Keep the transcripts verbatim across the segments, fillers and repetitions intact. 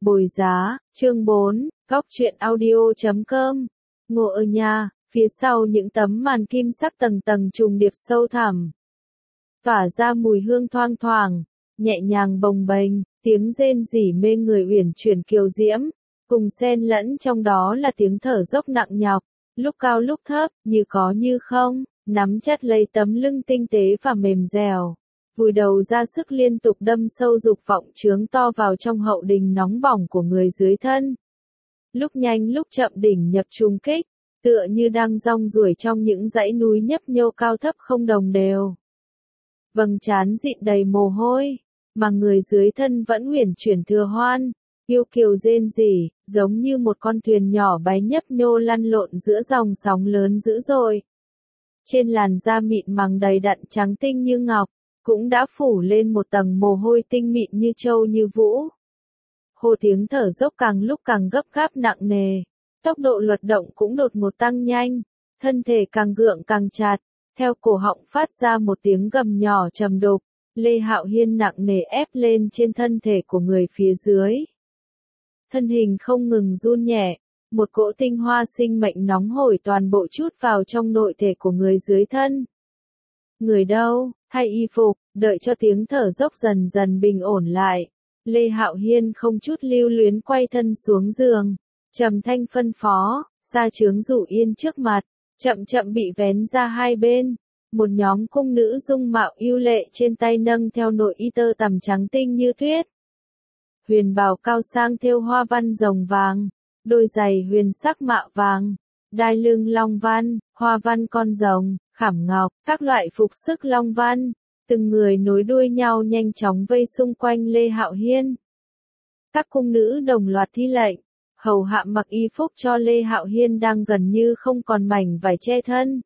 Bồi giá, chương bốn, góc truyện audio chấm com. Ngộ ở nhà, phía sau những tấm màn kim sắc tầng tầng trùng điệp sâu thẳm. Tỏa ra mùi hương thoang thoảng, nhẹ nhàng bồng bềnh, tiếng rên rỉ mê người uyển chuyển kiều diễm, cùng xen lẫn trong đó là tiếng thở dốc nặng nhọc, lúc cao lúc thấp, như có như không, nắm chặt lấy tấm lưng tinh tế và mềm dẻo. Vùi đầu ra sức liên tục đâm sâu dục vọng chướng to vào trong hậu đình nóng bỏng của người dưới thân. Lúc nhanh lúc chậm đỉnh nhập trùng kích, tựa như đang rong ruổi trong những dãy núi nhấp nhô cao thấp không đồng đều. Vầng trán dịn đầy mồ hôi, mà người dưới thân vẫn uyển chuyển thừa hoan, yêu kiều rên rỉ, giống như một con thuyền nhỏ bé nhấp nhô lăn lộn giữa dòng sóng lớn dữ dội. Trên làn da mịn màng đầy đặn trắng tinh như ngọc, cũng đã phủ lên một tầng mồ hôi tinh mịn như châu như vũ. Hồ tiếng thở dốc càng lúc càng gấp gáp nặng nề, tốc độ luật động cũng đột ngột tăng nhanh, thân thể càng gượng càng chặt, theo cổ họng phát ra một tiếng gầm nhỏ trầm đục, Lê Hạo Hiên nặng nề ép lên trên thân thể của người phía dưới. Thân hình không ngừng run nhẹ, một cỗ tinh hoa sinh mệnh nóng hổi toàn bộ chút vào trong nội thể của người dưới thân. Người đâu, thay y phục, đợi cho tiếng thở dốc dần dần bình ổn lại. Lê Hạo Hiên không chút lưu luyến quay thân xuống giường, trầm thanh phân phó, sa chướng rủ yên trước mặt, chậm chậm bị vén ra hai bên. Một nhóm cung nữ dung mạo yêu lệ trên tay nâng theo nội y tơ tằm trắng tinh như tuyết. Huyền bào cao sang thêu hoa văn rồng vàng, đôi giày huyền sắc mạ vàng, đai lưng long văn, hoa văn con rồng, khảm ngọc, các loại phục sức long văn, từng người nối đuôi nhau nhanh chóng vây xung quanh Lê Hạo Hiên. Các cung nữ đồng loạt thi lệnh, hầu hạ mặc y phục cho Lê Hạo Hiên đang gần như không còn mảnh vải che thân.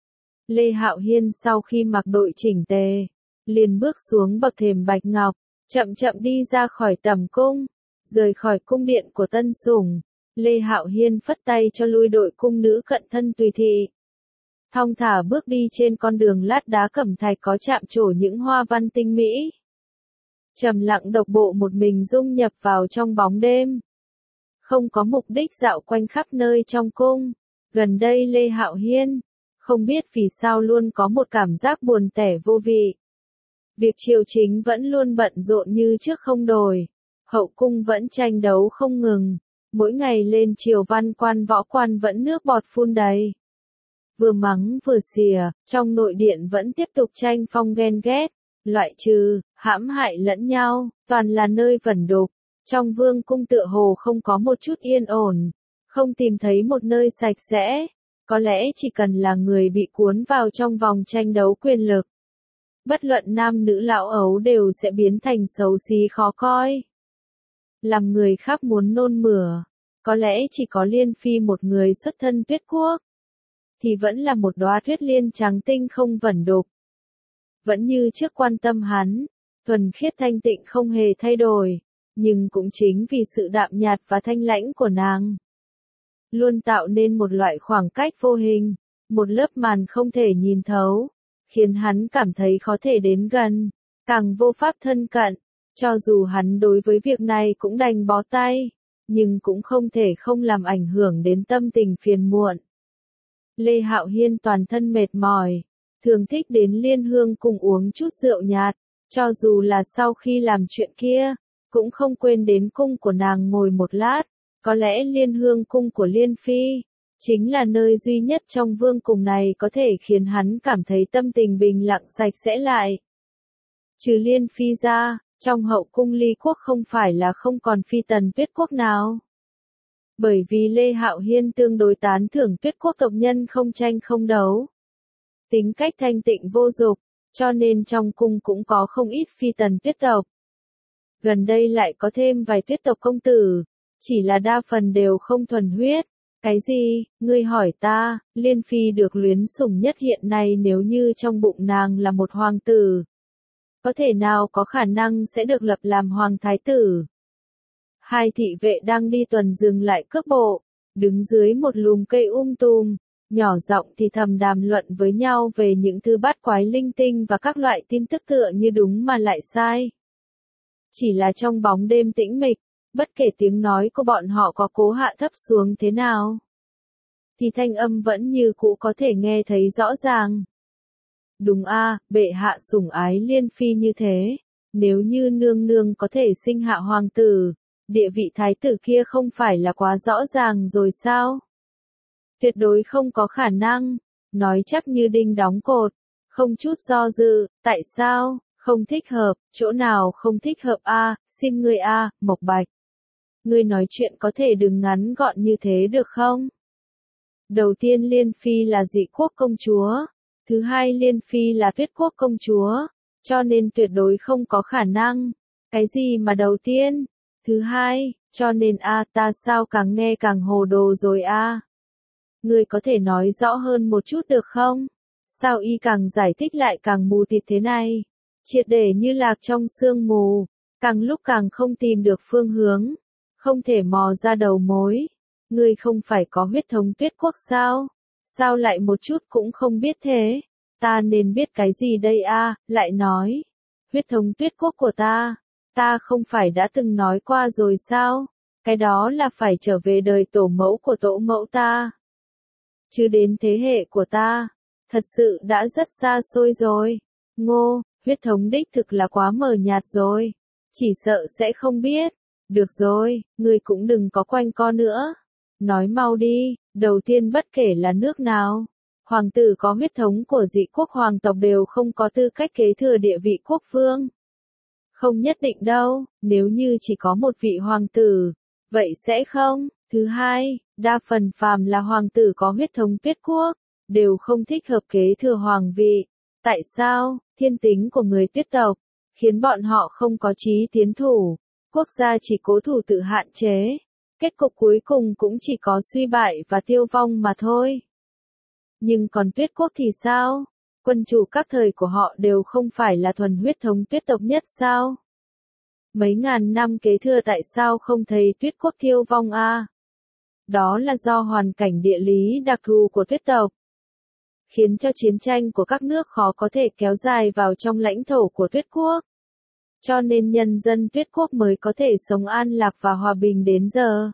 Lê Hạo Hiên sau khi mặc đội chỉnh tề, liền bước xuống bậc thềm bạch ngọc, chậm chậm đi ra khỏi tầm cung, rời khỏi cung điện của tân sủng. Lê Hạo Hiên phất tay cho lui đội cung nữ cận thân tùy thị. Thong thả bước đi trên con đường lát đá cẩm thạch có chạm trổ những hoa văn tinh mỹ. Trầm lặng độc bộ một mình dung nhập vào trong bóng đêm. Không có mục đích dạo quanh khắp nơi trong cung. Gần đây Lê Hạo Hiên, không biết vì sao luôn có một cảm giác buồn tẻ vô vị. Việc triều chính vẫn luôn bận rộn như trước không đổi. Hậu cung vẫn tranh đấu không ngừng. Mỗi ngày lên triều văn quan võ quan vẫn nước bọt phun đầy. Vừa mắng vừa xìa, trong nội điện vẫn tiếp tục tranh phong ghen ghét, loại trừ, hãm hại lẫn nhau, toàn là nơi vẩn đục. Trong vương cung tựa hồ không có một chút yên ổn, không tìm thấy một nơi sạch sẽ. Có lẽ chỉ cần là người bị cuốn vào trong vòng tranh đấu quyền lực. Bất luận nam nữ lão ấu đều sẽ biến thành xấu xí khó coi. Làm người khác muốn nôn mửa, có lẽ chỉ có Liên Phi một người xuất thân Tuyết Quốc. Thì vẫn là một đóa tuyết liên trắng tinh không vẩn đục. Vẫn như trước quan tâm hắn, thuần khiết thanh tịnh không hề thay đổi, nhưng cũng chính vì sự đạm nhạt và thanh lãnh của nàng. Luôn tạo nên một loại khoảng cách vô hình, một lớp màn không thể nhìn thấu, khiến hắn cảm thấy khó thể đến gần, càng vô pháp thân cận, cho dù hắn đối với việc này cũng đành bó tay, nhưng cũng không thể không làm ảnh hưởng đến tâm tình phiền muộn. Lê Hạo Hiên toàn thân mệt mỏi, thường thích đến Liên Hương cùng uống chút rượu nhạt, cho dù là sau khi làm chuyện kia, cũng không quên đến cung của nàng ngồi một lát. Có lẽ Liên Hương cung của Liên Phi, chính là nơi duy nhất trong vương cung này có thể khiến hắn cảm thấy tâm tình bình lặng sạch sẽ lại. Trừ Liên Phi ra, trong hậu cung Ly Quốc không phải là không còn phi tần Tuyết Quốc nào. Bởi vì Lê Hạo Hiên tương đối tán thưởng Tuyết Quốc tộc nhân không tranh không đấu. Tính cách thanh tịnh vô dục, cho nên trong cung cũng có không ít phi tần tuyết tộc. Gần đây lại có thêm vài tuyết tộc công tử, chỉ là đa phần đều không thuần huyết. Cái gì, ngươi hỏi ta, Liên Phi được luyến sủng nhất hiện nay nếu như trong bụng nàng là một hoàng tử. Có thể nào có khả năng sẽ được lập làm hoàng thái tử? Hai thị vệ đang đi tuần dừng lại cước bộ, đứng dưới một lùm cây um tùm, nhỏ giọng thì thầm đàm luận với nhau về những thứ bát quái linh tinh và các loại tin tức tựa như đúng mà lại sai. Chỉ là trong bóng đêm tĩnh mịch, bất kể tiếng nói của bọn họ có cố hạ thấp xuống thế nào, thì thanh âm vẫn như cũ có thể nghe thấy rõ ràng. Đúng a, bệ hạ sủng ái Liên Phi như thế, nếu như nương nương có thể sinh hạ hoàng tử, địa vị thái tử kia không phải là quá rõ ràng rồi sao? Tuyệt đối không có khả năng, nói chắc như đinh đóng cột, không chút do dự, tại sao, không thích hợp, chỗ nào không thích hợp a, xin ngươi a, Mộc Bạch. Ngươi nói chuyện có thể đừng ngắn gọn như thế được không? Đầu tiên Liên Phi là Dị Quốc công chúa, thứ hai Liên Phi là Tuyết Quốc công chúa, cho nên tuyệt đối không có khả năng. Cái gì mà đầu tiên? Thứ hai, cho nên a ta sao càng nghe càng hồ đồ rồi a. Ngươi có thể nói rõ hơn một chút được không? Sao y càng giải thích lại càng mù tịt thế này? Triệt để như lạc trong sương mù, càng lúc càng không tìm được phương hướng, không thể mò ra đầu mối. Ngươi không phải có huyết thống Tuyết Quốc sao? Sao lại một chút cũng không biết thế? Ta nên biết cái gì đây a? Lại nói, huyết thống Tuyết Quốc của ta, ta không phải đã từng nói qua rồi sao? Cái đó là phải trở về đời tổ mẫu của tổ mẫu ta. Chứ đến thế hệ của ta, thật sự đã rất xa xôi rồi. Ngô, huyết thống đích thực là quá mờ nhạt rồi. Chỉ sợ sẽ không biết. Được rồi, ngươi cũng đừng có quanh co nữa. Nói mau đi, đầu tiên bất kể là nước nào, hoàng tử có huyết thống của Dị Quốc hoàng tộc đều không có tư cách kế thừa địa vị quốc vương. Không nhất định đâu, nếu như chỉ có một vị hoàng tử, vậy sẽ không. Thứ hai, đa phần phàm là hoàng tử có huyết thống Tuyết Quốc, đều không thích hợp kế thừa hoàng vị. Tại sao? Thiên tính của người Tuyết tộc, khiến bọn họ không có chí tiến thủ, quốc gia chỉ cố thủ tự hạn chế. Kết cục cuối cùng cũng chỉ có suy bại và tiêu vong mà thôi. Nhưng còn Tuyết Quốc thì sao? Quân chủ các thời của họ đều không phải là thuần huyết thống Tuyết tộc nhất sao? Mấy ngàn năm kế thừa tại sao không thấy Tuyết Quốc tiêu vong a? À? Đó là do hoàn cảnh địa lý đặc thù của Tuyết tộc, khiến cho chiến tranh của các nước khó có thể kéo dài vào trong lãnh thổ của Tuyết Quốc. Cho nên nhân dân Tuyết Quốc mới có thể sống an lạc và hòa bình đến giờ.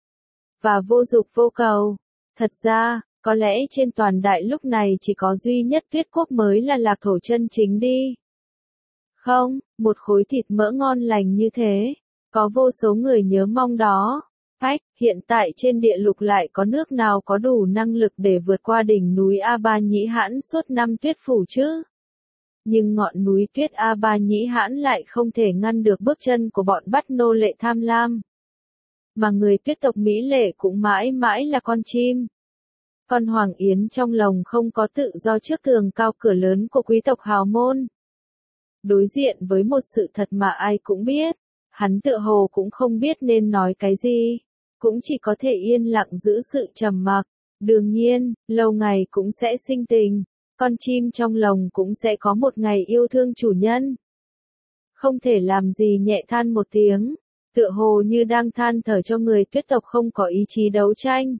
Và vô dục vô cầu. Thật ra, có lẽ trên toàn đại lúc này chỉ có duy nhất Tuyết Quốc mới là lạc thổ chân chính đi. Không, một khối thịt mỡ ngon lành như thế, có vô số người nhớ mong đó. Ách, hiện tại trên địa lục lại có nước nào có đủ năng lực để vượt qua đỉnh núi A Ba Nhĩ Hãn suốt năm tuyết phủ chứ? Nhưng ngọn núi tuyết A Ba Nhĩ Hãn lại không thể ngăn được bước chân của bọn bắt nô lệ tham lam. Mà người Tuyết tộc Mỹ lệ cũng mãi mãi là con chim. Con Hoàng Yến trong lồng không có tự do trước tường cao cửa lớn của quý tộc hào môn. Đối diện với một sự thật mà ai cũng biết, hắn tựa hồ cũng không biết nên nói cái gì, cũng chỉ có thể yên lặng giữ sự trầm mặc. Đương nhiên, lâu ngày cũng sẽ sinh tình, con chim trong lồng cũng sẽ có một ngày yêu thương chủ nhân. Không thể làm gì nhẹ than một tiếng, tựa hồ như đang than thở cho người Tuyết tộc không có ý chí đấu tranh.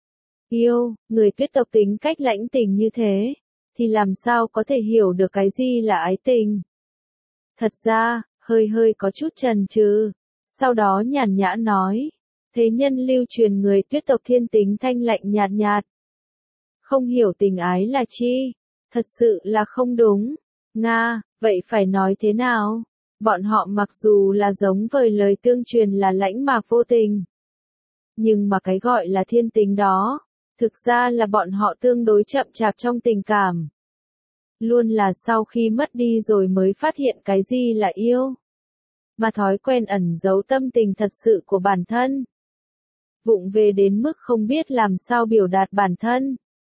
Yêu, người Tuyết tộc tính cách lãnh tình như thế, thì làm sao có thể hiểu được cái gì là ái tình. Thật ra, hơi hơi có chút chần chừ, sau đó nhàn nhã nói, thế nhân lưu truyền người Tuyết tộc thiên tính thanh lạnh nhạt nhạt. Không hiểu tình ái là chi, thật sự là không đúng. Nga, vậy phải nói thế nào? Bọn họ mặc dù là giống với lời tương truyền là lãnh mạc vô tình, nhưng mà cái gọi là thiên tính đó, thực ra là bọn họ tương đối chậm chạp trong tình cảm. Luôn là sau khi mất đi rồi mới phát hiện cái gì là yêu. Mà thói quen ẩn giấu tâm tình thật sự của bản thân. Vụng về đến mức không biết làm sao biểu đạt bản thân.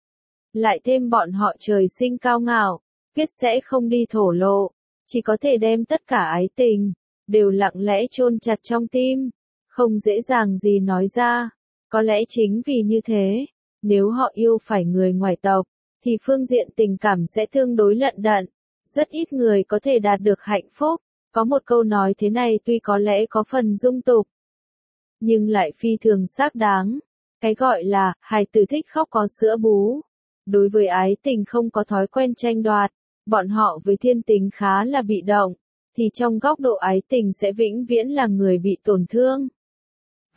Lại thêm bọn họ trời sinh cao ngạo, quyết sẽ không đi thổ lộ, chỉ có thể đem tất cả ái tình, đều lặng lẽ chôn chặt trong tim, không dễ dàng gì nói ra. Có lẽ chính vì như thế, nếu họ yêu phải người ngoài tộc, thì phương diện tình cảm sẽ tương đối lận đận, rất ít người có thể đạt được hạnh phúc. Có một câu nói thế này tuy có lẽ có phần dung tục, nhưng lại phi thường xác đáng. Cái gọi là, hài tử thích khóc có sữa bú. Đối với ái tình không có thói quen tranh đoạt, bọn họ với thiên tính khá là bị động, thì trong góc độ ái tình sẽ vĩnh viễn là người bị tổn thương.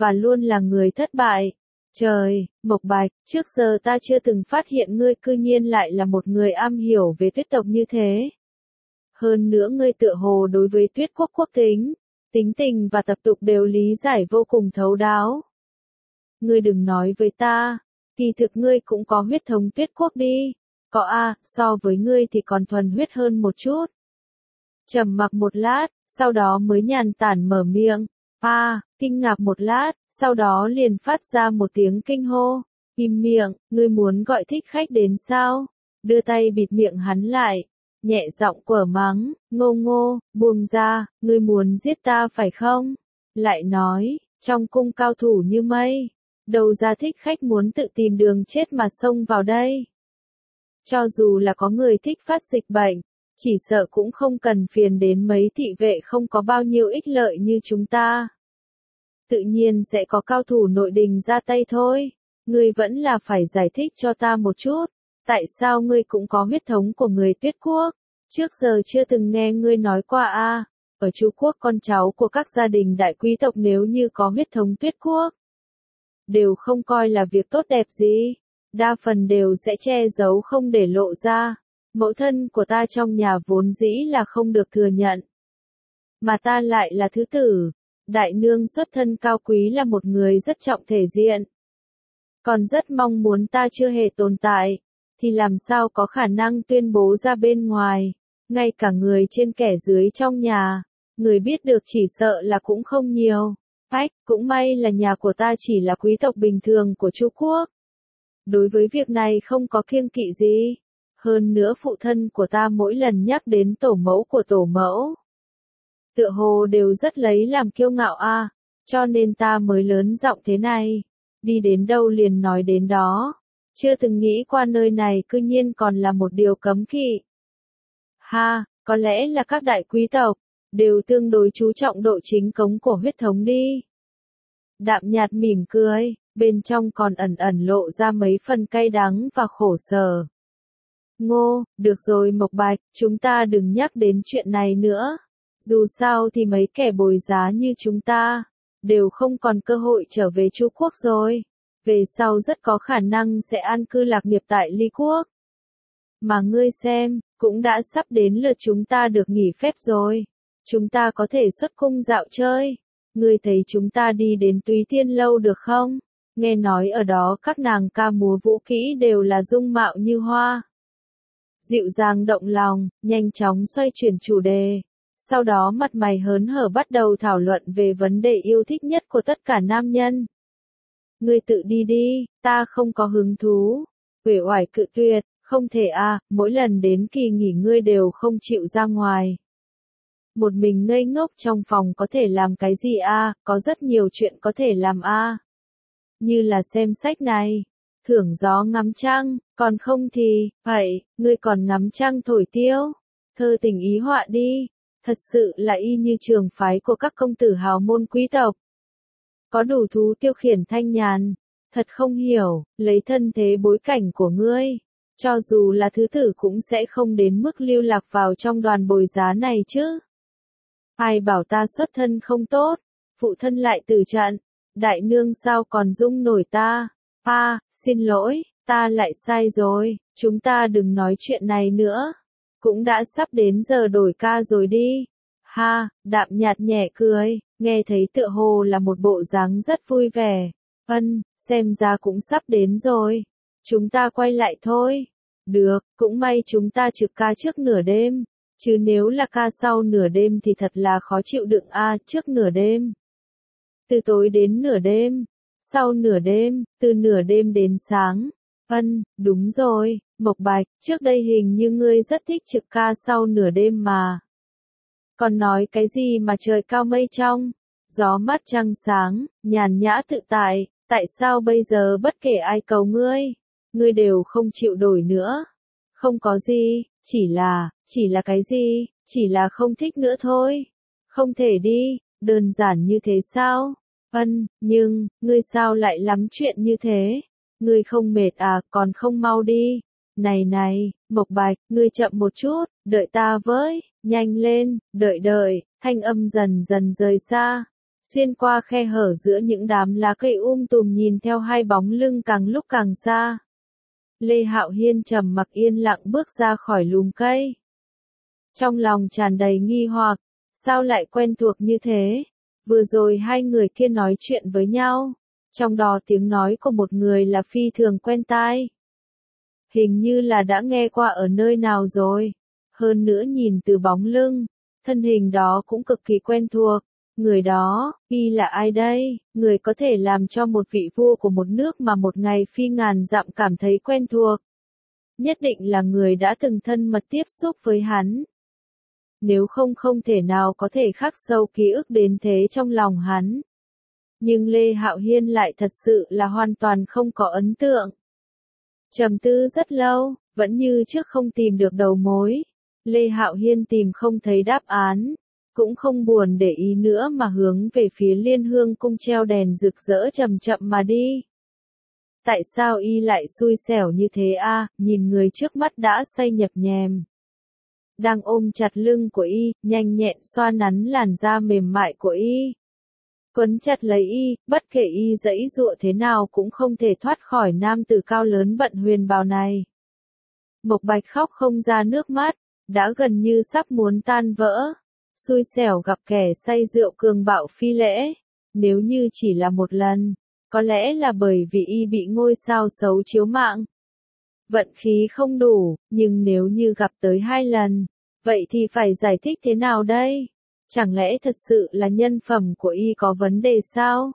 và luôn là người thất bại. Trời, Mộc Bạch, trước giờ ta chưa từng phát hiện ngươi cư nhiên lại là một người am hiểu về tuyết tộc như thế. Hơn nữa ngươi tựa hồ đối với tuyết quốc quốc tính, tính tình và tập tục đều lý giải vô cùng thấu đáo. Ngươi đừng nói với ta, kỳ thực ngươi cũng có huyết thống tuyết quốc đi. Có a, so với ngươi thì còn thuần huyết hơn một chút. Trầm mặc một lát, sau đó mới nhàn tản mở miệng. A, kinh ngạc một lát, sau đó liền phát ra một tiếng kinh hô. Im miệng, ngươi muốn gọi thích khách đến sao? Đưa tay bịt miệng hắn lại. Nhẹ giọng quở mắng, ngô ngô, buông ra, ngươi muốn giết ta phải không? Lại nói, trong cung cao thủ như mây. Đầu ra thích khách muốn tự tìm đường chết mà xông vào đây. Cho dù là có người thích phát dịch bệnh, chỉ sợ cũng không cần phiền đến mấy thị vệ không có bao nhiêu ích lợi như chúng ta. Tự nhiên sẽ có cao thủ nội đình ra tay thôi. Ngươi vẫn là phải giải thích cho ta một chút. Tại sao ngươi cũng có huyết thống của người tuyết quốc? Trước giờ chưa từng nghe ngươi nói qua a. Ở Chu quốc con cháu của các gia đình đại quý tộc nếu như có huyết thống tuyết quốc, đều không coi là việc tốt đẹp gì. Đa phần đều sẽ che giấu không để lộ ra. Mẫu thân của ta trong nhà vốn dĩ là không được thừa nhận. Mà ta lại là thứ tử. Đại nương xuất thân cao quý là một người rất trọng thể diện. Còn rất mong muốn ta chưa hề tồn tại. Thì làm sao có khả năng tuyên bố ra bên ngoài. Ngay cả người trên kẻ dưới trong nhà. Người biết được chỉ sợ là cũng không nhiều. Ách, cũng may là nhà của ta chỉ là quý tộc bình thường của Chu quốc. Đối với việc này không có kiêng kỵ gì. Hơn nữa phụ thân của ta mỗi lần nhắc đến tổ mẫu của tổ mẫu, tựa hồ đều rất lấy làm kiêu ngạo a, cho nên ta mới lớn giọng thế này. Đi đến đâu liền nói đến đó. Chưa từng nghĩ qua nơi này cư nhiên còn là một điều cấm kỵ. Ha, có lẽ là các đại quý tộc đều tương đối chú trọng độ chính cống của huyết thống đi. Đạm nhạt mỉm cười, bên trong còn ẩn ẩn lộ ra mấy phần cay đắng và khổ sở. Ngô, được rồi Mộc Bạch, chúng ta đừng nhắc đến chuyện này nữa. Dù sao thì mấy kẻ bồi giá như chúng ta, đều không còn cơ hội trở về Chu quốc rồi. Về sau rất có khả năng sẽ an cư lạc nghiệp tại Ly quốc. Mà ngươi xem, cũng đã sắp đến lượt chúng ta được nghỉ phép rồi. Chúng ta có thể xuất cung dạo chơi. Ngươi thấy chúng ta đi đến Túy Tiên lâu được không? Nghe nói ở đó các nàng ca múa vũ kỹ đều là dung mạo như hoa. Dịu dàng động lòng, nhanh chóng xoay chuyển chủ đề. Sau đó mặt mày hớn hở bắt đầu thảo luận về vấn đề yêu thích nhất của tất cả nam nhân. Ngươi tự đi đi, ta không có hứng thú. Uể oải cự tuyệt, không thể a, mỗi lần đến kỳ nghỉ ngươi đều không chịu ra ngoài. Một mình ngây ngốc trong phòng có thể làm cái gì a, có rất nhiều chuyện có thể làm a. Như là xem sách này, thưởng gió ngắm trăng, còn không thì, vậy, ngươi còn ngắm trăng thổi tiêu. Thơ tình ý họa đi, thật sự là y như trường phái của các công tử hào môn quý tộc. Có đủ thú tiêu khiển thanh nhàn, thật không hiểu, lấy thân thế bối cảnh của ngươi. Cho dù là thứ tử cũng sẽ không đến mức lưu lạc vào trong đoàn bồi giá này chứ. Ai bảo ta xuất thân không tốt, phụ thân lại từ trận, đại nương sao còn dung nổi ta. À, xin lỗi, ta lại sai rồi, chúng ta đừng nói chuyện này nữa. Cũng đã sắp đến giờ đổi ca rồi đi. Ha, đạm nhạt nhẹ cười, nghe thấy tựa hồ là một bộ dáng rất vui vẻ. Ân, xem ra cũng sắp đến rồi. Chúng ta quay lại thôi. Được, cũng may chúng ta trực ca trước nửa đêm. Chứ nếu là ca sau nửa đêm thì thật là khó chịu đựng a, trước nửa đêm. Từ tối đến nửa đêm. Sau nửa đêm, từ nửa đêm đến sáng. Ân, đúng rồi, Mộc Bạch, trước đây hình như ngươi rất thích trực ca sau nửa đêm mà. Còn nói cái gì mà trời cao mây trong, gió mát trăng sáng, nhàn nhã tự tại, tại sao bây giờ bất kể ai cầu ngươi, ngươi đều không chịu đổi nữa? Không có gì, chỉ là, chỉ là cái gì, chỉ là không thích nữa thôi. Không thể đi, đơn giản như thế sao? Ân, nhưng, ngươi sao lại lắm chuyện như thế? Ngươi không mệt à, còn không mau đi. Này này, Mộc Bạch, ngươi chậm một chút, đợi ta với, nhanh lên, đợi đợi, thanh âm dần dần rời xa. xuyên qua khe hở giữa những đám lá cây um tùm nhìn theo hai bóng lưng càng lúc càng xa. Lê Hạo Hiên trầm mặc yên lặng bước ra khỏi lùm cây. Trong lòng tràn đầy nghi hoặc, sao lại quen thuộc như thế? Vừa rồi hai người kia nói chuyện với nhau, trong đó tiếng nói của một người là phi thường quen tai. Hình như là đã nghe qua ở nơi nào rồi. Hơn nữa nhìn từ bóng lưng, thân hình đó cũng cực kỳ quen thuộc. Người đó, y là ai đây? Người có thể làm cho một vị vua của một nước mà một ngày phi ngàn dặm cảm thấy quen thuộc. Nhất định là người đã từng thân mật tiếp xúc với hắn. Nếu không không thể nào có thể khắc sâu ký ức đến thế trong lòng hắn. Nhưng Lê Hạo Hiên lại thật sự là hoàn toàn không có ấn tượng. Trầm tư rất lâu, vẫn như trước không tìm được đầu mối. Lê Hạo Hiên tìm không thấy đáp án, cũng không buồn để ý nữa mà hướng về phía Liên Hương cung treo đèn rực rỡ chậm chậm mà đi. Tại sao y lại xui xẻo như thế a? À, nhìn người trước mắt đã say nhập nhèm. Đang ôm chặt lưng của y, nhanh nhẹn xoa nắn làn da mềm mại của y. Quấn chặt lấy y, bất kể y giãy giụa thế nào cũng không thể thoát khỏi nam tử cao lớn bận huyền bào này. Mộc Bạch khóc không ra nước mắt, đã gần như sắp muốn tan vỡ. Xui xẻo gặp kẻ say rượu cường bạo phi lễ. Nếu như chỉ là một lần, có lẽ là bởi vì y bị ngôi sao xấu chiếu mạng. Vận khí không đủ, nhưng nếu như gặp tới hai lần, vậy thì phải giải thích thế nào đây? Chẳng lẽ thật sự là nhân phẩm của y có vấn đề sao?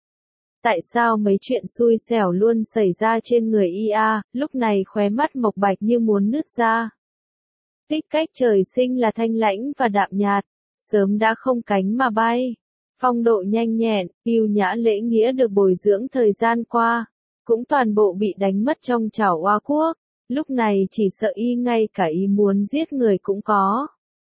Tại sao mấy chuyện xui xẻo luôn xảy ra trên người y a? Lúc này khóe mắt Mộc Bạch như muốn nứt ra. Tích cách trời sinh là thanh lãnh và đạm nhạt, sớm đã không cánh mà bay. Phong độ nhanh nhẹn, yêu nhã lễ nghĩa được bồi dưỡng thời gian qua, cũng toàn bộ bị đánh mất trong chảo Oa Quốc. Lúc này chỉ sợ y ngay cả ý muốn giết người cũng có.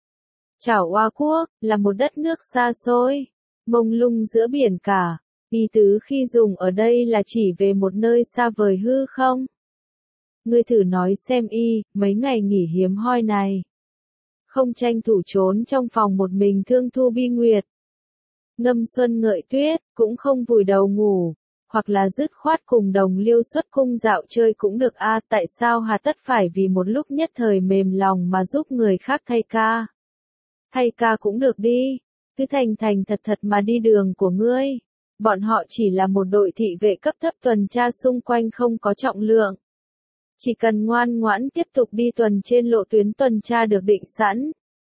Chảo Oa Quốc là một đất nước xa xôi, mông lung giữa biển cả. Ý tứ khi dùng ở đây là chỉ về một nơi xa vời hư không? Ngươi thử nói xem y, mấy ngày nghỉ hiếm hoi này. Không tranh thủ trốn trong phòng một mình thương thu bi nguyệt. Ngâm xuân ngợi tuyết, cũng không vùi đầu ngủ. Hoặc là dứt khoát cùng đồng liêu xuất cung dạo chơi cũng được a. Tại sao hà tất phải vì một lúc nhất thời mềm lòng mà giúp người khác thay ca? Thay ca cũng được đi, cứ thành thành thật thật mà đi đường của ngươi. Bọn họ chỉ là một đội thị vệ cấp thấp tuần tra xung quanh không có trọng lượng. Chỉ cần ngoan ngoãn tiếp tục đi tuần trên lộ tuyến tuần tra được định sẵn,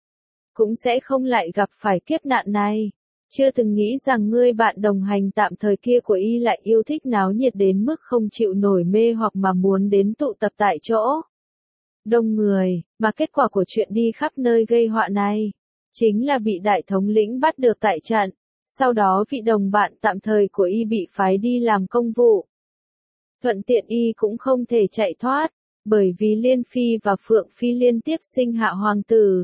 cũng sẽ không lại gặp phải kiếp nạn này. Chưa từng nghĩ rằng ngươi bạn đồng hành tạm thời kia của y lại yêu thích náo nhiệt đến mức không chịu nổi mê hoặc mà muốn đến tụ tập tại chỗ đông người, mà kết quả của chuyện đi khắp nơi gây họa này chính là bị đại thống lĩnh bắt được tại trận. Sau đó vị đồng bạn tạm thời của y bị phái đi làm công vụ. Thuận tiện y cũng không thể chạy thoát, bởi vì Liên Phi và Phượng Phi liên tiếp sinh hạ hoàng tử.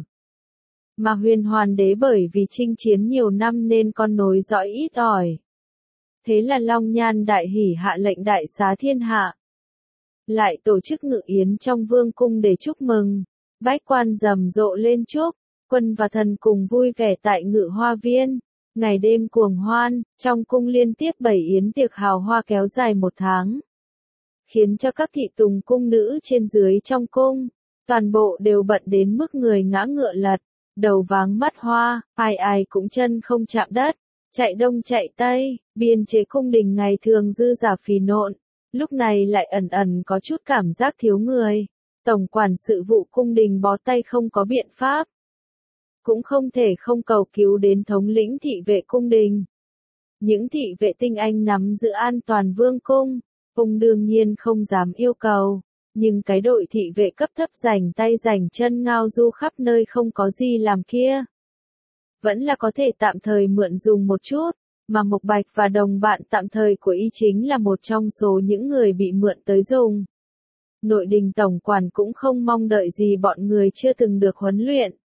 Mà Huyền Hoàn đế bởi vì chinh chiến nhiều năm nên con nối dõi ít ỏi. Thế là Long Nhan đại hỉ hạ lệnh đại xá thiên hạ. Lại tổ chức ngự yến trong vương cung để chúc mừng. Bách quan rầm rộ lên chúc, quân và thần cùng vui vẻ tại ngự hoa viên. Ngày đêm cuồng hoan, trong cung liên tiếp bảy yến tiệc hào hoa kéo dài một tháng. Khiến cho các thị tùng cung nữ trên dưới trong cung, toàn bộ đều bận đến mức người ngã ngựa lật, đầu váng mắt hoa, ai ai cũng chân không chạm đất, chạy đông chạy tây, biên chế cung đình ngày thường dư giả phì nộn, lúc này lại ẩn ẩn có chút cảm giác thiếu người. Tổng quản sự vụ cung đình bó tay không có biện pháp. Cũng không thể không cầu cứu đến thống lĩnh thị vệ cung đình. Những thị vệ tinh anh nắm giữ an toàn vương cung, ông đương nhiên không dám yêu cầu, nhưng cái đội thị vệ cấp thấp rảnh tay rảnh chân ngao du khắp nơi không có gì làm kia. Vẫn là có thể tạm thời mượn dùng một chút, mà Mộc Bạch và đồng bạn tạm thời của y chính là một trong số những người bị mượn tới dùng. Nội đình tổng quản cũng không mong đợi gì bọn người chưa từng được huấn luyện.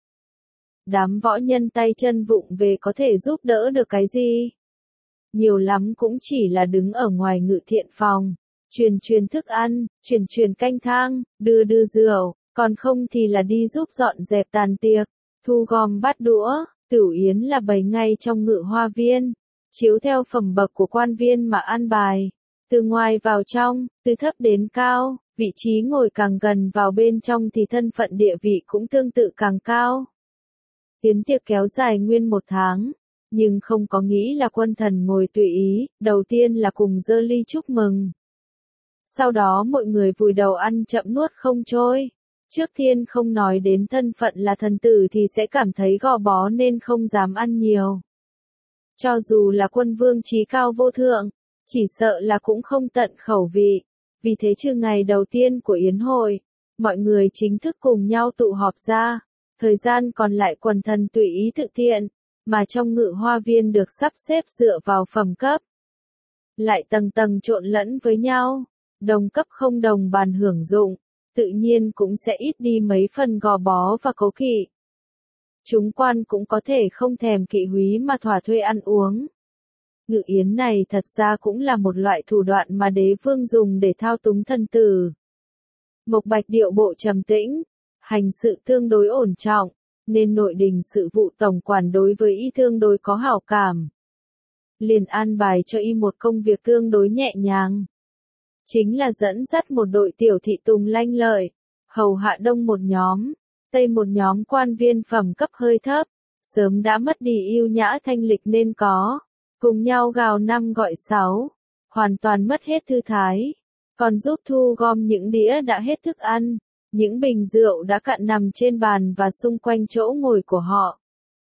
Đám võ nhân tay chân vụng về có thể giúp đỡ được cái gì? Nhiều lắm cũng chỉ là đứng ở ngoài ngự thiện phòng, truyền truyền thức ăn, truyền truyền canh thang, đưa đưa rượu, còn không thì là đi giúp dọn dẹp tàn tiệc, thu gom bát đũa. Tửu yến là bày ngay trong ngự hoa viên, chiếu theo phẩm bậc của quan viên mà an bài, từ ngoài vào trong, từ thấp đến cao, vị trí ngồi càng gần vào bên trong thì thân phận địa vị cũng tương tự càng cao. Yến tiệc kéo dài nguyên một tháng, nhưng không có nghĩ là quân thần ngồi tùy ý, đầu tiên là cùng giơ ly chúc mừng. Sau đó mọi người vùi đầu ăn chậm nuốt không trôi. Trước tiên không nói đến thân phận là thần tử thì sẽ cảm thấy gò bó nên không dám ăn nhiều. Cho dù là quân vương trí cao vô thượng, chỉ sợ là cũng không tận khẩu vị. Vì thế trừ ngày đầu tiên của yến hội, mọi người chính thức cùng nhau tụ họp ra. Thời gian còn lại quần thần tùy ý thực thiện, mà trong ngự hoa viên được sắp xếp dựa vào phẩm cấp. Lại tầng tầng trộn lẫn với nhau, đồng cấp không đồng bàn hưởng dụng, tự nhiên cũng sẽ ít đi mấy phần gò bó và cố kỵ. Chúng quan cũng có thể không thèm kỵ húy mà thỏa thuê ăn uống. Ngự yến này thật ra cũng là một loại thủ đoạn mà đế vương dùng để thao túng thần tử. Mộc Bạch điệu bộ trầm tĩnh, hành sự tương đối ổn trọng, nên nội đình sự vụ tổng quản đối với y tương đối có hảo cảm. Liền an bài cho y một công việc tương đối nhẹ nhàng. Chính là dẫn dắt một đội tiểu thị tùng lanh lợi, hầu hạ đông một nhóm, tây một nhóm quan viên phẩm cấp hơi thấp, sớm đã mất đi yêu nhã thanh lịch nên có, cùng nhau gào năm gọi sáu, hoàn toàn mất hết thư thái, còn giúp thu gom những đĩa đã hết thức ăn, những bình rượu đã cạn nằm trên bàn và xung quanh chỗ ngồi của họ.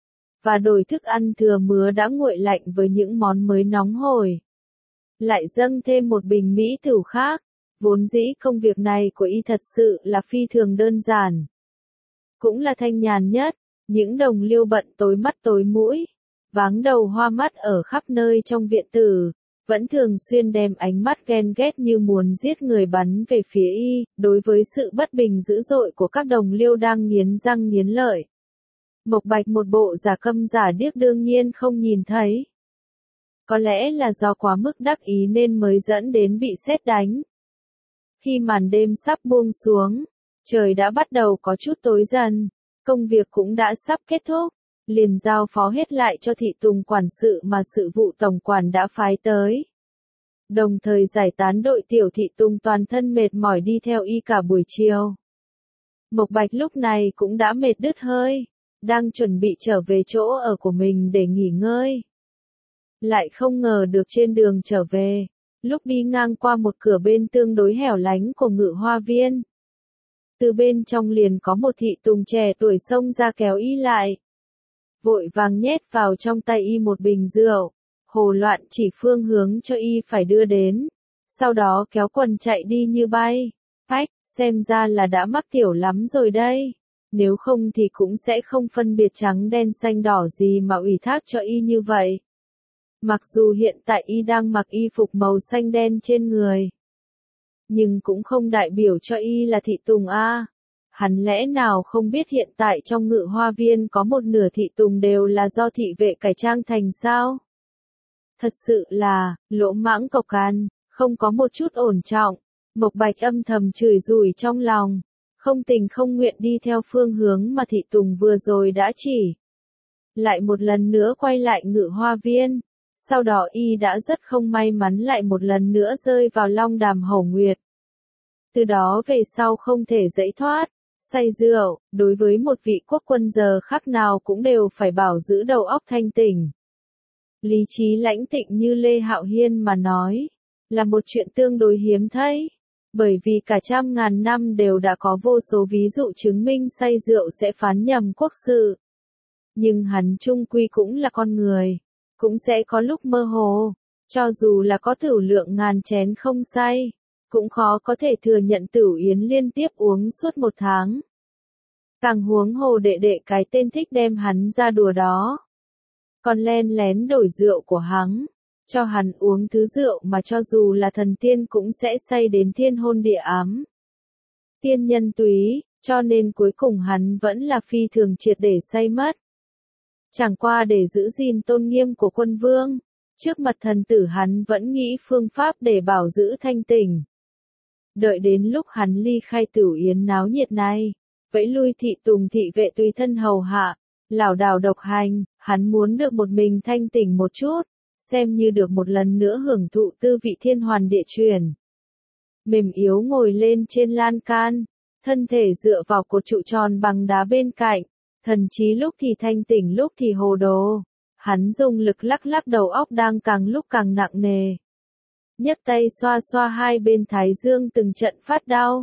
Và đổi thức ăn thừa mứa đã nguội lạnh với những món mới nóng hổi. Lại dâng thêm một bình mỹ tửu khác, vốn dĩ công việc này của y thật sự là phi thường đơn giản. Cũng là thanh nhàn nhất, những đồng liêu bận tối mắt tối mũi, váng đầu hoa mắt ở khắp nơi trong viện tử, vẫn thường xuyên đem ánh mắt ghen ghét như muốn giết người bắn về phía y, đối với sự bất bình dữ dội của các đồng liêu đang nghiến răng nghiến lợi. Mộc Bạch một bộ giả câm giả điếc đương nhiên không nhìn thấy. Có lẽ là do quá mức đắc ý nên mới dẫn đến bị sét đánh. Khi màn đêm sắp buông xuống, trời đã bắt đầu có chút tối dần, công việc cũng đã sắp kết thúc, liền giao phó hết lại cho thị tùng quản sự mà sự vụ tổng quản đã phái tới. Đồng thời giải tán đội tiểu thị tùng toàn thân mệt mỏi đi theo y cả buổi chiều. Mộc Bạch lúc này cũng đã mệt đứt hơi, đang chuẩn bị trở về chỗ ở của mình để nghỉ ngơi. Lại không ngờ được trên đường trở về, lúc đi ngang qua một cửa bên tương đối hẻo lánh của ngự hoa viên. Từ bên trong liền có một thị tùng trẻ tuổi xông ra kéo y lại. Vội vàng nhét vào trong tay y một bình rượu, hồ loạn chỉ phương hướng cho y phải đưa đến. Sau đó kéo quần chạy đi như bay. Ách, xem ra là đã mắc tiểu lắm rồi đây. Nếu không thì cũng sẽ không phân biệt trắng đen xanh đỏ gì mà ủy thác cho y như vậy. Mặc dù hiện tại y đang mặc y phục màu xanh đen trên người, nhưng cũng không đại biểu cho y là thị tùng a. Hắn lẽ nào không biết hiện tại trong ngự hoa viên có một nửa thị tùng đều là do thị vệ cải trang thành sao? Thật sự là, lỗ mãng cộc cằn, không có một chút ổn trọng. Mộc Bạch âm thầm chửi rủi trong lòng, không tình không nguyện đi theo phương hướng mà thị tùng vừa rồi đã chỉ. Lại một lần nữa quay lại ngự hoa viên. Sau đó y đã rất không may mắn lại một lần nữa rơi vào long đàm hổ nguyệt. Từ đó về sau không thể dãy thoát, say rượu, đối với một vị quốc quân giờ khác nào cũng đều phải bảo giữ đầu óc thanh tỉnh. Lý trí lãnh tịnh như Lê Hạo Hiên mà nói, là một chuyện tương đối hiếm thấy. Bởi vì cả trăm ngàn năm đều đã có vô số ví dụ chứng minh say rượu sẽ phán nhầm quốc sự. Nhưng hắn chung quy cũng là con người. Cũng sẽ có lúc mơ hồ, cho dù là có tửu lượng ngàn chén không say, cũng khó có thể thừa nhận tửu yến liên tiếp uống suốt một tháng. Càng huống hồ đệ đệ cái tên thích đem hắn ra đùa đó. Còn len lén đổi rượu của hắn, cho hắn uống thứ rượu mà cho dù là thần tiên cũng sẽ say đến thiên hôn địa ám. Tiên nhân túy, cho nên cuối cùng hắn vẫn là phi thường triệt để say mất. Chẳng qua để giữ gìn tôn nghiêm của quân vương, trước mặt thần tử hắn vẫn nghĩ phương pháp để bảo giữ thanh tỉnh. Đợi đến lúc hắn ly khai tửu yến náo nhiệt này, vẫy lui thị tùng thị vệ tùy thân hầu hạ, lảo đảo độc hành, hắn muốn được một mình thanh tỉnh một chút, xem như được một lần nữa hưởng thụ tư vị thiên hoàn địa chuyển. Mềm yếu ngồi lên trên lan can, thân thể dựa vào cột trụ tròn bằng đá bên cạnh, thần trí lúc thì thanh tỉnh lúc thì hồ đồ. Hắn dùng lực lắc lắc đầu óc đang càng lúc càng nặng nề. Nhấc tay xoa xoa hai bên thái dương từng trận phát đau.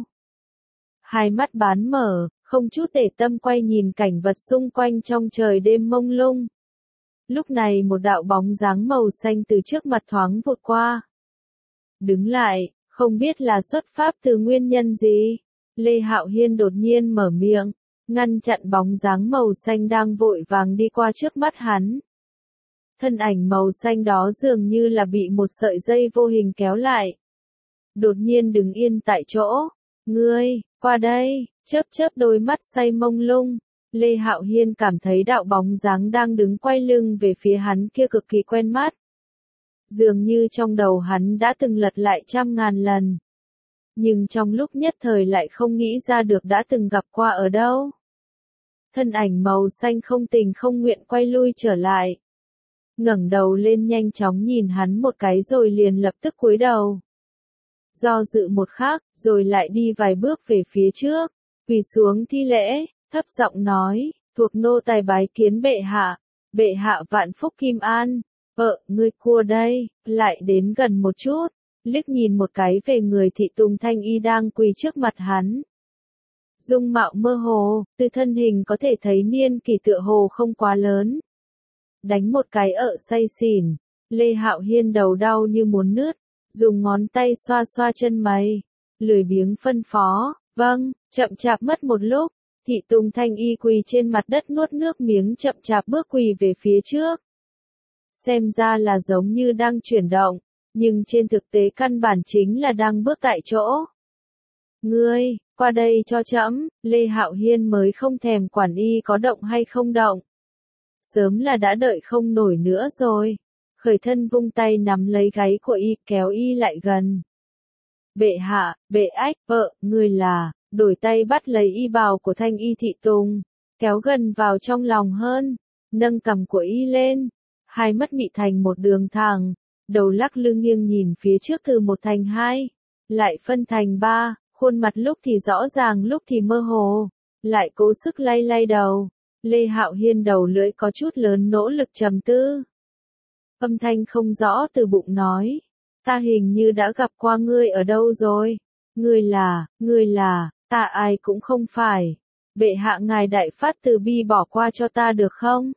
Hai mắt bán mở, không chút để tâm quay nhìn cảnh vật xung quanh trong trời đêm mông lung. Lúc này một đạo bóng dáng màu xanh từ trước mặt thoáng vụt qua. Đứng lại, không biết là xuất phát từ nguyên nhân gì. Lê Hạo Hiên đột nhiên mở miệng, ngăn chặn bóng dáng màu xanh đang vội vàng đi qua trước mắt hắn. Thân ảnh màu xanh đó dường như là bị một sợi dây vô hình kéo lại. Đột nhiên đứng yên tại chỗ. Ngươi, qua đây, chớp chớp đôi mắt say mông lung. Lê Hạo Hiên cảm thấy đạo bóng dáng đang đứng quay lưng về phía hắn kia cực kỳ quen mắt. Dường như trong đầu hắn đã từng lật lại trăm ngàn lần. Nhưng trong lúc nhất thời lại không nghĩ ra được đã từng gặp qua ở đâu. Thân ảnh màu xanh không tình không nguyện quay lui trở lại. Ngẩng đầu lên nhanh chóng nhìn hắn một cái rồi liền lập tức cúi đầu. Do dự một khắc, rồi lại đi vài bước về phía trước, quỳ xuống thi lễ, thấp giọng nói, thuộc nô tài bái kiến bệ hạ, bệ hạ vạn phúc kim an, vợ, ngươi cua đây, lại đến gần một chút, liếc nhìn một cái về người thị tùng thanh y đang quỳ trước mặt hắn. Dung mạo mơ hồ, từ thân hình có thể thấy niên kỷ tựa hồ không quá lớn. Đánh một cái ợ say xỉn, Lê Hạo Hiên đầu đau như muốn nứt, dùng ngón tay xoa xoa chân mày, lười biếng phân phó, vâng, chậm chạp mất một lúc, thị tùng thanh y quỳ trên mặt đất nuốt nước miếng chậm chạp bước quỳ về phía trước. Xem ra là giống như đang chuyển động, nhưng trên thực tế căn bản chính là đang bước tại chỗ. Ngươi, qua đây cho trẫm, Lê Hạo Hiên mới không thèm quản y có động hay không động. Sớm là đã đợi không nổi nữa rồi. Khởi thân vung tay nắm lấy gáy của y, kéo y lại gần. Bệ hạ, bệ ách, vợ, ngươi là, đổi tay bắt lấy y bào của thanh y thị tùng, kéo gần vào trong lòng hơn, nâng cằm của y lên, hai mắt mị thành một đường thẳng, đầu lắc lư nghiêng nhìn phía trước từ một thành hai, lại phân thành ba, khuôn mặt lúc thì rõ ràng lúc thì mơ hồ, lại cố sức lay lay đầu. Lê Hạo Hiên đầu lưỡi có chút lớn nỗ lực trầm tư. Âm thanh không rõ từ bụng nói, ta hình như đã gặp qua ngươi ở đâu rồi. Ngươi là, ngươi là, ta ai cũng không phải. Bệ hạ ngài đại phát từ bi bỏ qua cho ta được không?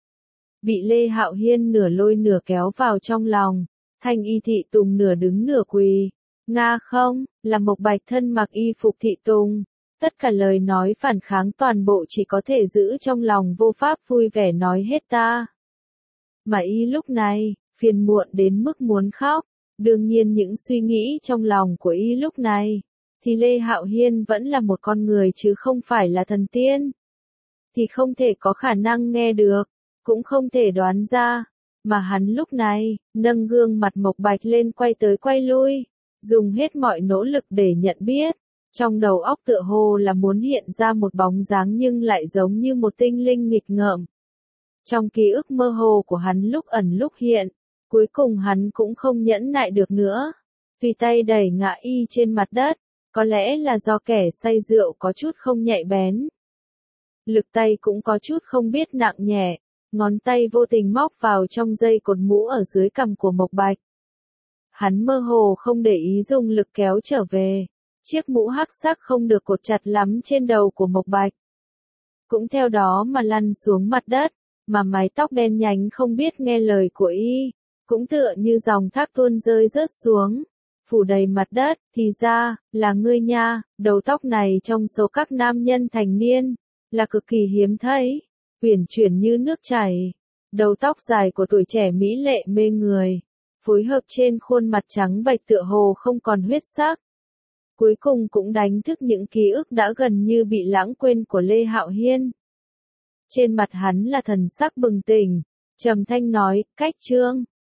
Bị Lê Hạo Hiên nửa lôi nửa kéo vào trong lòng, thanh y thị tùng nửa đứng nửa quỳ. Nga không, là Mộc Bạch thân mặc y phục thị tùng. Tất cả lời nói phản kháng toàn bộ chỉ có thể giữ trong lòng vô pháp vui vẻ nói hết ta. Mà y lúc này, phiền muộn đến mức muốn khóc. Đương nhiên những suy nghĩ trong lòng của y lúc này, thì Lê Hạo Hiên vẫn là một con người chứ không phải là thần tiên. Thì không thể có khả năng nghe được, cũng không thể đoán ra. Mà hắn lúc này, nâng gương mặt Mộc Bạch lên quay tới quay lui, dùng hết mọi nỗ lực để nhận biết. Trong đầu óc tựa hồ là muốn hiện ra một bóng dáng nhưng lại giống như một tinh linh nghịch ngợm. Trong ký ức mơ hồ của hắn lúc ẩn lúc hiện, cuối cùng hắn cũng không nhẫn nại được nữa. Tùy tay đẩy ngã y trên mặt đất, có lẽ là do kẻ say rượu có chút không nhạy bén. Lực tay cũng có chút không biết nặng nhẹ, ngón tay vô tình móc vào trong dây cột mũ ở dưới cằm của Mộc Bạch. Hắn mơ hồ không để ý dùng lực kéo trở về. Chiếc mũ hắc sắc không được cột chặt lắm trên đầu của Mộc Bạch. Cũng theo đó mà lăn xuống mặt đất, mà mái tóc đen nhánh không biết nghe lời của y, cũng tựa như dòng thác tuôn rơi rớt xuống, phủ đầy mặt đất, thì ra, là ngươi nha, đầu tóc này trong số các nam nhân thành niên, là cực kỳ hiếm thấy, uyển chuyển như nước chảy, đầu tóc dài của tuổi trẻ mỹ lệ mê người, phối hợp trên khuôn mặt trắng bệch tựa hồ không còn huyết sắc. Cuối cùng cũng đánh thức những ký ức đã gần như bị lãng quên của Lê Hạo Hiên. Trên mặt hắn là thần sắc bừng tỉnh, trầm thanh nói, cách trương,